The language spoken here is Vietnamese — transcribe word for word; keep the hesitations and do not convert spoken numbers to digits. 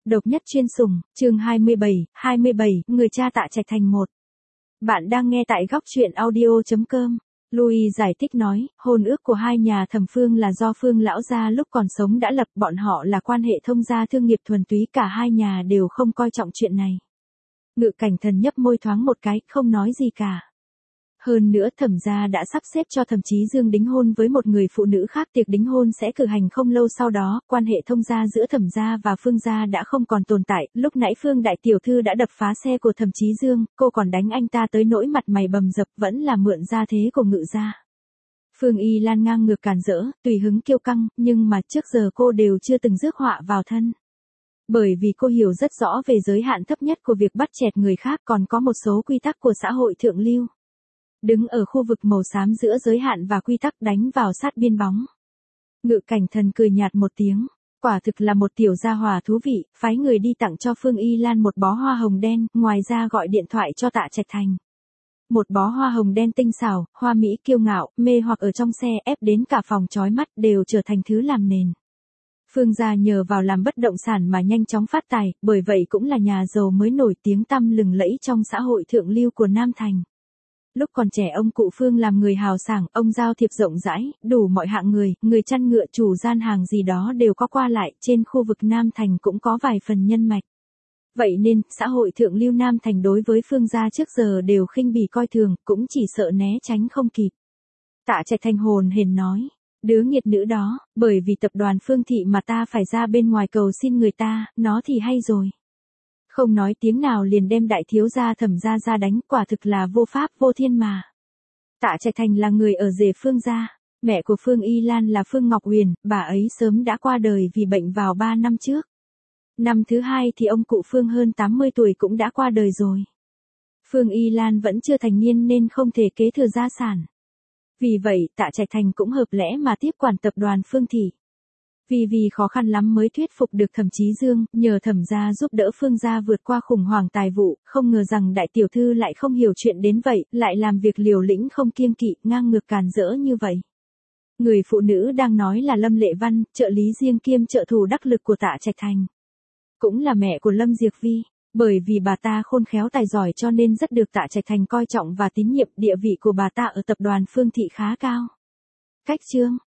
Độc nhất chuyên sủng, chương hai mươi bảy, hai mươi bảy, người cha Tạ Trạch Thành một. Bạn đang nghe tại góc truyện audio chấm com. Louis giải thích nói, hôn ước của hai nhà thẩm Phương là do Phương lão gia lúc còn sống đã lập, bọn họ là quan hệ thông gia thương nghiệp thuần túy, cả hai nhà đều không coi trọng chuyện này. Ngự Cảnh Thần nhấp môi thoáng một cái, không nói gì cả. Hơn nữa thẩm gia đã sắp xếp cho Thẩm Chí Dương đính hôn với một người phụ nữ khác, tiệc đính hôn sẽ cử hành không lâu sau đó, quan hệ thông gia giữa thẩm gia và Phương gia đã không còn tồn tại, lúc nãy Phương đại tiểu thư đã đập phá xe của Thẩm Chí Dương, cô còn đánh anh ta tới nỗi mặt mày bầm dập, vẫn là mượn gia thế của Ngự gia. Phương Y Lan ngang ngược càn rỡ, tùy hứng kiêu căng, nhưng mà trước giờ cô đều chưa từng rước họa vào thân. Bởi vì cô hiểu rất rõ về giới hạn thấp nhất của việc bắt chẹt người khác, còn có một số quy tắc của xã hội thượng lưu. Đứng ở khu vực màu xám giữa giới hạn và quy tắc, đánh vào sát biên bóng. Ngự Cảnh Thần cười nhạt một tiếng, quả thực là một tiểu gia hỏa thú vị, phái người đi tặng cho Phương Y Lan một bó hoa hồng đen, ngoài ra gọi điện thoại cho Tạ Trạch Thành. Một bó hoa hồng đen tinh xảo, hoa mỹ kiêu ngạo, mê hoặc ở trong xe, ép đến cả phòng chói mắt, đều trở thành thứ làm nền. Phương gia nhờ vào làm bất động sản mà nhanh chóng phát tài, bởi vậy cũng là nhà giàu mới nổi tiếng tăm lừng lẫy trong xã hội thượng lưu của Nam Thành. Lúc còn trẻ ông cụ Phương làm người hào sảng, ông giao thiệp rộng rãi, đủ mọi hạng người, người chăn ngựa, chủ gian hàng gì đó đều có qua lại, trên khu vực Nam Thành cũng có vài phần nhân mạch. Vậy nên, xã hội thượng lưu Nam Thành đối với Phương gia trước giờ đều khinh bỉ coi thường, cũng chỉ sợ né tránh không kịp. Tạ Trạch Thành hồn hển nói, đứa nghiệt nữ đó, bởi vì tập đoàn Phương Thị mà ta phải ra bên ngoài cầu xin người ta, nó thì hay rồi. Không nói tiếng nào liền đem đại thiếu gia Thẩm gia ra đánh, quả thực là vô pháp vô thiên mà. Tạ Trạch Thành là người ở rể Phương gia, mẹ của Phương Y Lan là Phương Ngọc Huyền, bà ấy sớm đã qua đời vì bệnh vào ba năm trước. Năm thứ hai thì ông cụ Phương hơn tám mươi tuổi cũng đã qua đời rồi. Phương Y Lan vẫn chưa thành niên nên không thể kế thừa gia sản. Vì vậy, Tạ Trạch Thành cũng hợp lẽ mà tiếp quản tập đoàn Phương Thị. Vì vì khó khăn lắm mới thuyết phục được Thẩm Chí Dương, nhờ Thẩm gia giúp đỡ Phương gia vượt qua khủng hoảng tài vụ, không ngờ rằng đại tiểu thư lại không hiểu chuyện đến vậy, lại làm việc liều lĩnh không kiêng kỵ, ngang ngược càn rỡ như vậy. Người phụ nữ đang nói là Lâm Lệ Văn, trợ lý riêng kiêm trợ thủ đắc lực của Tạ Trạch Thành. Cũng là mẹ của Lâm Diệc Vi, bởi vì bà ta khôn khéo tài giỏi cho nên rất được Tạ Trạch Thành coi trọng và tín nhiệm, địa vị của bà ta ở tập đoàn Phương Thị khá cao. Cách chương